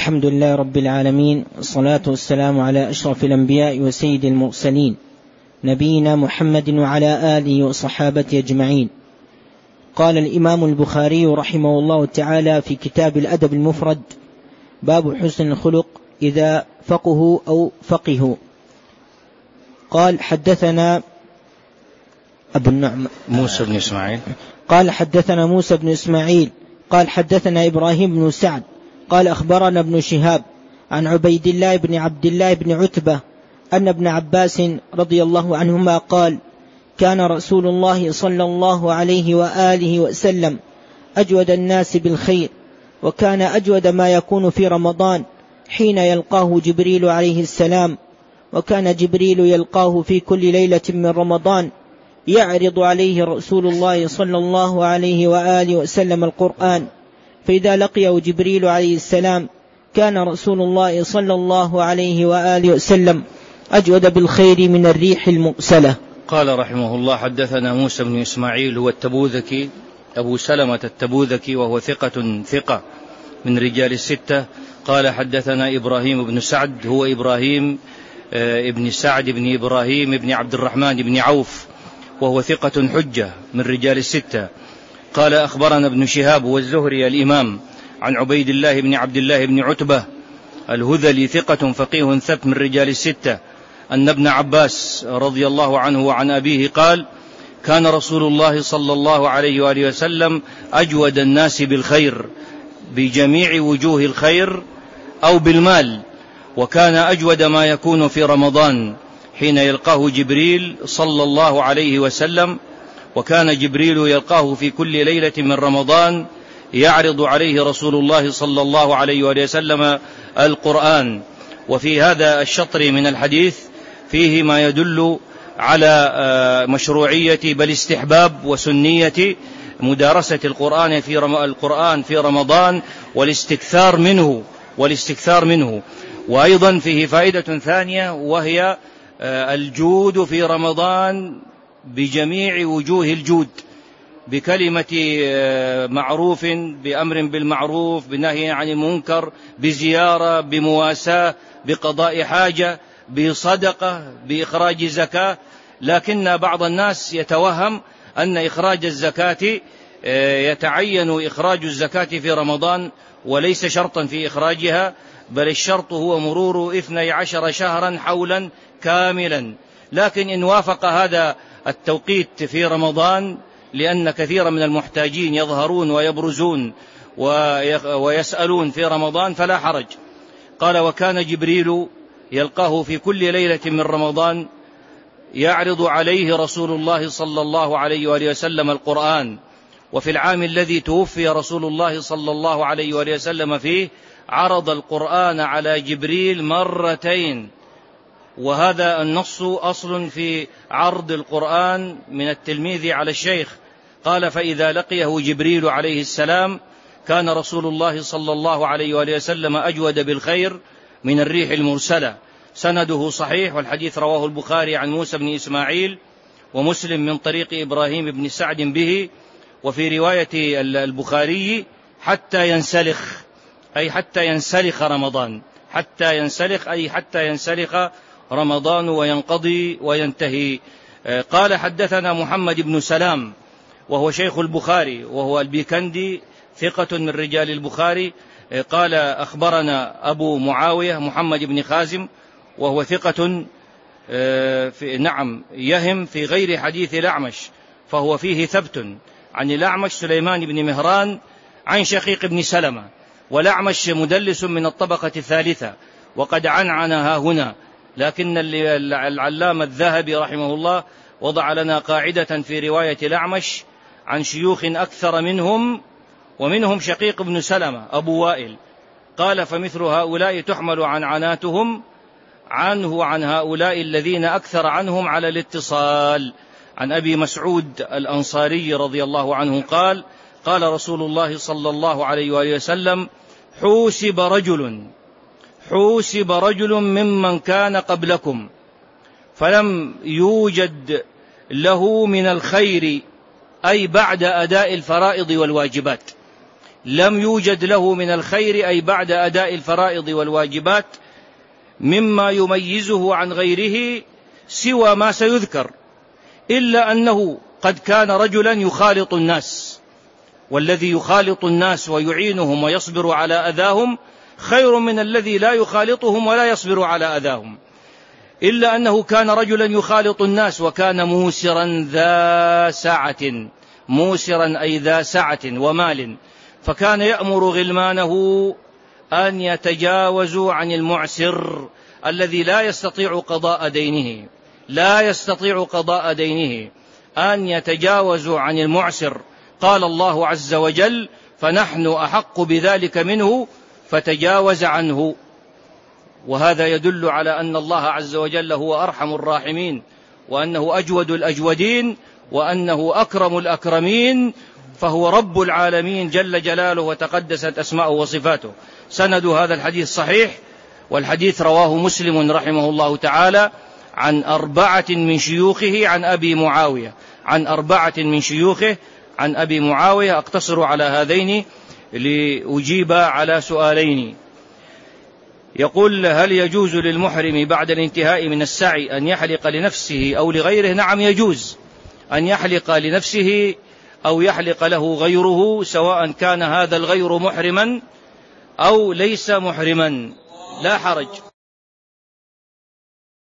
الحمد لله رب العالمين، والصلاة والسلام على أشرف الأنبياء وسيد المرسلين نبينا محمد وعلى آله وصحابته أجمعين. قال الإمام البخاري رحمه الله تعالى في كتاب الأدب المفرد: باب حسن الخلق إذا فقهوا أو فقهوا. قال حدثنا أبو النعم موسى بن إسماعيل قال حدثنا موسى بن إسماعيل قال حدثنا إبراهيم بن سعد قال أخبرنا ابن شهاب عن عبيد الله بن عبد الله بن عتبة أن ابن عباس رضي الله عنهما قال: كان رسول الله صلى الله عليه وآله وسلم أجود الناس بالخير، وكان أجود ما يكون في رمضان حين يلقاه جبريل عليه السلام، وكان جبريل يلقاه في كل ليلة من رمضان يعرض عليه رسول الله صلى الله عليه وآله وسلم القرآن، فإذا لقيه جبريل عليه السلام كان رسول الله صلى الله عليه وآله وسلم أجود بالخير من الريح المرسلة. قال رحمه الله: حدثنا موسى بن إسماعيل هو التبوذكي أبو سلمة التبوذكي، وهو ثقة من رجال الستة. قال حدثنا إبراهيم بن سعد هو إبراهيم ابن سعد بن إبراهيم بن عبد الرحمن بن عوف، وهو ثقة حجة من رجال الستة. قال أخبرنا ابن شهاب والزهري الإمام عن عبيد الله بن عبد الله بن عتبة الهذلي ثقة فقيه ثبت من رجال الستة أن ابن عباس رضي الله عنه وعن أبيه قال: كان رسول الله صلى الله عليه وآله وسلم أجود الناس بالخير بجميع وجوه الخير أو بالمال، وكان أجود ما يكون في رمضان حين يلقاه جبريل صلى الله عليه وسلم، وكان جبريل يلقاه في كل ليلة من رمضان يعرض عليه رسول الله صلى الله عليه وسلم القرآن. وفي هذا الشطر من الحديث فيه ما يدل على مشروعية بل استحباب وسنية مدارسة القرآن في رمضان والاستكثار منه. وأيضا فيه فائدة ثانية، وهي الجود في رمضان بجميع وجوه الجود، بكلمة معروف، بأمر بالمعروف، بنهي عن المنكر، بزيارة، بمواساة، بقضاء حاجة، بصدقة، بإخراج زكاة. لكن بعض الناس يتوهم أن إخراج الزكاة يتعين إخراج الزكاة في رمضان، وليس شرطا في إخراجها، بل الشرط هو مرور 12 شهرا حولا كاملا. لكن إن وافق هذا التوقيت في رمضان، لأن كثيرا من المحتاجين يظهرون ويبرزون ويسألون في رمضان، فلا حرج. قال: وكان جبريل يلقاه في كل ليلة من رمضان يعرض عليه رسول الله صلى الله عليه وآله وسلم القرآن. وفي العام الذي توفي رسول الله صلى الله عليه وآله وسلم فيه عرض القرآن على جبريل مرتين، وهذا النص أصل في عرض القرآن من التلميذ على الشيخ. قال: فإذا لقيه جبريل عليه السلام كان رسول الله صلى الله عليه وآله وسلم أجود بالخير من الريح المرسلة. سنده صحيح، والحديث رواه البخاري عن موسى بن إسماعيل ومسلم من طريق إبراهيم بن سعد به. وفي رواية البخاري حتى ينسلخ، أي حتى ينسلخ رمضان، حتى ينسلخ أي حتى ينسلخ رمضان وينقضي وينتهي. قال: حدثنا محمد بن سلام وهو شيخ البخاري، وهو البيكندي ثقة من رجال البخاري. قال: أخبرنا أبو معاوية محمد بن خازم، وهو ثقة يهم في غير حديث الأعمش، فهو فيه ثبت عن الأعمش سليمان بن مهران عن شقيق بن سلمة، والأعمش مدلس من الطبقة الثالثة، وقد عنعنها هنا. لكن العلامة الذهبي رحمه الله وضع لنا قاعدة في رواية الأعمش عن شيوخ أكثر منهم، ومنهم شقيق بن سلمة أبو وائل. قال: فمثل هؤلاء تحمل عنعناتهم عنه عن هؤلاء الذين أكثر عنهم على الاتصال. عن أبي مسعود الأنصاري رضي الله عنه قال: قال رسول الله صلى الله عليه وآله وسلم: حوسب رجل ممن كان قبلكم فلم يوجد له من الخير، أي بعد أداء الفرائض والواجبات، لم يوجد له من الخير أي بعد أداء الفرائض والواجبات مما يميزه عن غيره سوى ما سيذكر، إلا أنه قد كان رجلا يخالط الناس، والذي يخالط الناس ويعينهم ويصبر على أذاهم خير من الذي لا يخالطهم ولا يصبر على أذاهم. إلا أنه كان رجلا يخالط الناس وكان موسرا ذا سعة، موسرا أي ذا سعة ومال، فكان يأمر غلمانه أن يتجاوزوا عن المعسر الذي لا يستطيع قضاء دينه، أن يتجاوزوا عن المعسر. قال الله عز وجل: فنحن أحق بذلك منه فتجاوز عنه. وهذا يدل على أن الله عز وجل هو أرحم الراحمين، وأنه أجود الأجودين، وأنه أكرم الأكرمين، فهو رب العالمين جل جلاله وتقدست أسماؤه وصفاته. سند هذا الحديث صحيح، والحديث رواه مسلم رحمه الله تعالى عن 4 من شيوخه عن أبي معاوية، أقتصر على هذين لأجيب على سؤالين. يقول: هل يجوز للمحرم بعد الانتهاء من السعي أن يحلق لنفسه أو لغيره؟ نعم، يجوز أن يحلق لنفسه أو يحلق له غيره، سواء كان هذا الغير محرما أو ليس محرما، لا حرج.